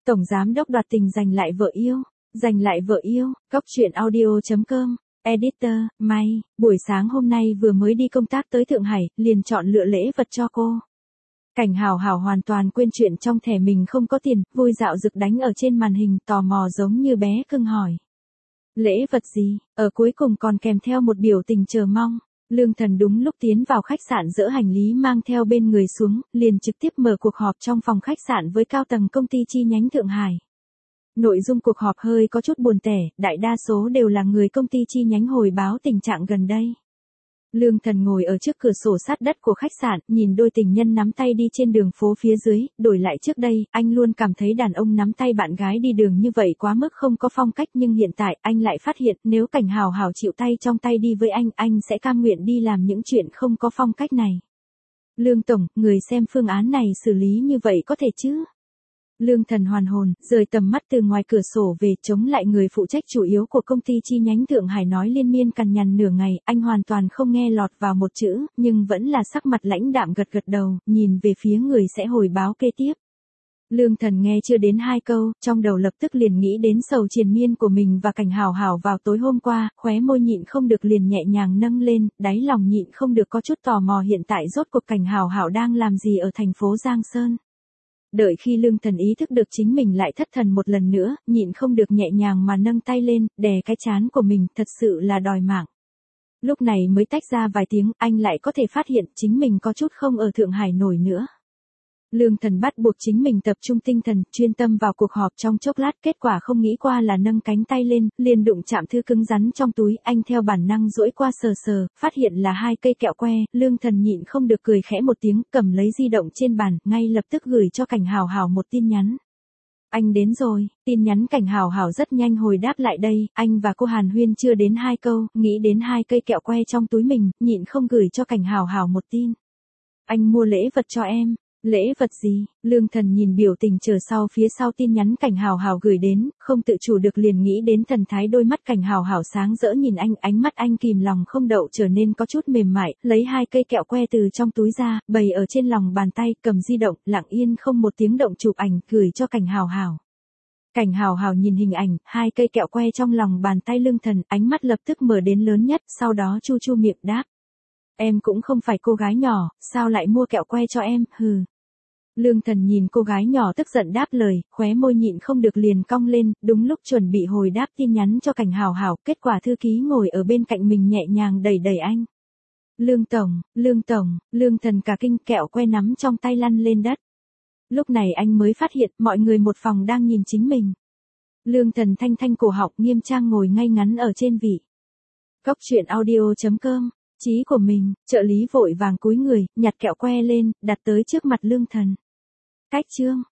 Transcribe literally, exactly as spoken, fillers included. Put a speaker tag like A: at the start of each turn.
A: Tổng giám đốc đoạt tình giành lại vợ yêu, giành lại vợ yêu, Cóc truyện audio chấm com, editor, May, buổi sáng hôm nay vừa mới đi công tác tới Thượng Hải, liền chọn lựa lễ vật cho cô. Cảnh Hảo Hảo hoàn toàn quên chuyện trong thẻ mình không có tiền, vui dạo rực đánh ở trên màn hình, tò mò giống như bé cưng hỏi. Lễ vật gì, ở cuối cùng còn kèm theo một biểu tình chờ mong. Lương Thần đúng lúc tiến vào khách sạn dỡ hành lý mang theo bên người xuống, liền trực tiếp mở cuộc họp trong phòng khách sạn với cao tầng công ty chi nhánh Thượng Hải. Nội dung cuộc họp hơi có chút buồn tẻ, đại đa số đều là người công ty chi nhánh hồi báo tình trạng gần đây. Lương Thần ngồi ở trước cửa sổ sát đất của khách sạn, nhìn đôi tình nhân nắm tay đi trên đường phố phía dưới, đổi lại trước đây, anh luôn cảm thấy đàn ông nắm tay bạn gái đi đường như vậy quá mức không có phong cách, nhưng hiện tại anh lại phát hiện nếu Cảnh Hảo Hảo chịu tay trong tay đi với anh, anh sẽ cam nguyện đi làm những chuyện không có phong cách này. Lương Tổng, người xem phương án này xử lý như vậy có thể chứ? Lương Thần hoàn hồn, rời tầm mắt từ ngoài cửa sổ về, chống lại người phụ trách chủ yếu của công ty chi nhánh Thượng Hải nói liên miên cằn nhằn nửa ngày, anh hoàn toàn không nghe lọt vào một chữ, nhưng vẫn là sắc mặt lãnh đạm gật gật đầu, nhìn về phía người sẽ hồi báo kế tiếp. Lương Thần nghe chưa đến hai câu, trong đầu lập tức liền nghĩ đến sầu triền miên của mình và Cảnh Hảo Hảo vào tối hôm qua, khóe môi nhịn không được liền nhẹ nhàng nâng lên, đáy lòng nhịn không được có chút tò mò hiện tại rốt cuộc Cảnh Hảo Hảo đang làm gì ở thành phố Giang Sơn. Đợi khi Lương Thần ý thức được chính mình lại thất thần một lần nữa, nhịn không được nhẹ nhàng mà nâng tay lên, đè cái trán của mình, thật sự là đòi mạng. Lúc này mới tách ra vài tiếng, anh lại có thể phát hiện chính mình có chút không ở Thượng Hải nổi nữa. Lương Thần bắt buộc chính mình tập trung tinh thần, chuyên tâm vào cuộc họp trong chốc lát, kết quả không nghĩ qua là nâng cánh tay lên, liền đụng chạm thư cứng rắn trong túi, anh theo bản năng duỗi qua sờ sờ, phát hiện là hai cây kẹo que, Lương Thần nhịn không được cười khẽ một tiếng, cầm lấy di động trên bàn, ngay lập tức gửi cho Cảnh Hảo Hảo một tin nhắn. Anh đến rồi, tin nhắn Cảnh Hảo Hảo rất nhanh hồi đáp lại đây, anh và cô Hàn Huyên chưa đến hai câu, nghĩ đến hai cây kẹo que trong túi mình, nhịn không gửi cho Cảnh Hảo Hảo một tin. Anh mua lễ vật cho em. Lễ vật gì? Lương Thần nhìn biểu tình chờ sau phía sau tin nhắn Cảnh Hảo Hảo gửi đến, không tự chủ được liền nghĩ đến thần thái đôi mắt Cảnh Hảo Hảo sáng rỡ nhìn anh, ánh mắt anh kìm lòng không đậu trở nên có chút mềm mại, lấy hai cây kẹo que từ trong túi ra, bày ở trên lòng bàn tay, cầm di động, lặng yên không một tiếng động chụp ảnh, gửi cho Cảnh Hảo Hảo. Cảnh Hảo Hảo nhìn hình ảnh, hai cây kẹo que trong lòng bàn tay Lương Thần, ánh mắt lập tức mở đến lớn nhất, sau đó chu chu miệng đáp. Em cũng không phải cô gái nhỏ, sao lại mua kẹo que cho em, hừ. Lương Thần nhìn cô gái nhỏ tức giận đáp lời, khóe môi nhịn không được liền cong lên, đúng lúc chuẩn bị hồi đáp tin nhắn cho Cảnh Hảo Hảo, kết quả thư ký ngồi ở bên cạnh mình nhẹ nhàng đẩy đẩy anh. Lương Tổng, Lương Tổng, Lương Thần cả kinh, kẹo que nắm trong tay lăn lên đất. Lúc này anh mới phát hiện mọi người một phòng đang nhìn chính mình. Lương Thần thanh thanh cổ họng, nghiêm trang ngồi ngay ngắn ở trên vị. Cóc truyện audio chấm com, chí của mình, trợ lý vội vàng cúi người, nhặt kẹo que lên, đặt tới trước mặt Lương Thần. Cách chương